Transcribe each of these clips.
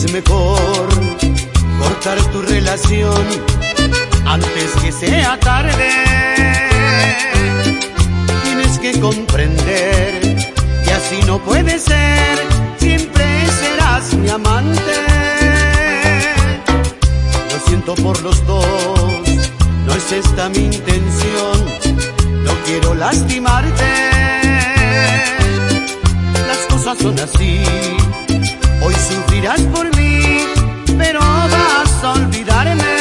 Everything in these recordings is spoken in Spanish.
es mejor cortar tu relación antes que sea tarde. Tienes que comprender que así no puede ser, siempre serás mi amante. Lo siento por los dos, no es esta mi intención, no quiero lastimarte. Las cosas son así, hoy sufrirás por mí, pero vas a olvidarme.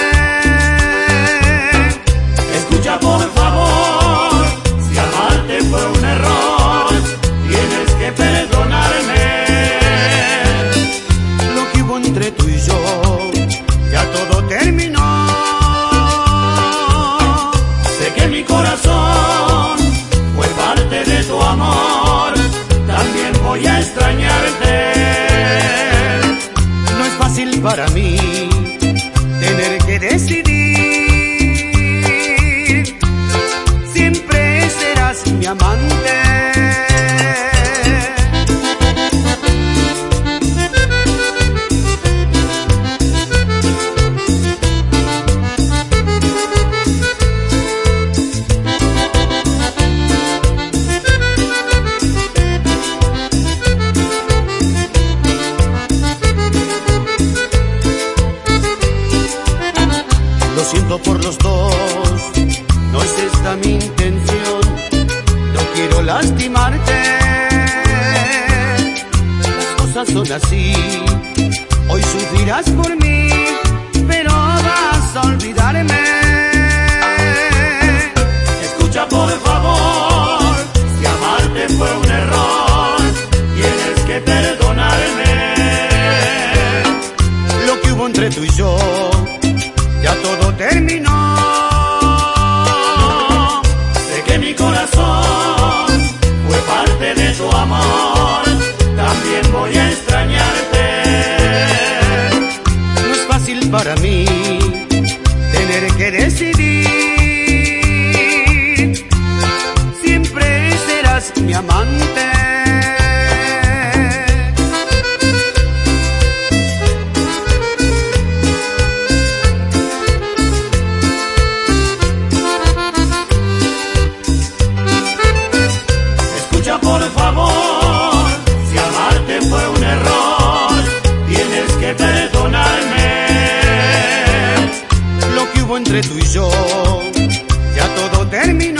Escucha por favor, si amarte fue un error, tienes que perdonarme. Lo que hubo entre tú y yo, ya todo terminó. Sé que mi corazón fue parte de tu amor, también voy a extrañarte. No es fácil para mí tener que decidir, siempre serás mi amante. Lo siento por los dos, no es esta mi intención, no quiero lastimarte. Las cosas son así, hoy sufrirás por mí, pero vas a olvidarme. Escucha por favor, si amarte fue un error, tienes que perdonarme. Lo que hubo entre tú y yo, ya todo terminó. Sé que mi corazón fue parte de tu amor, también voy a extrañarte. No es fácil para mí tener que decidir, siempre serás mi amante. Por favor, si amarte fue un error, tienes que perdonarme. Lo que hubo entre tú y yo, ya todo terminó.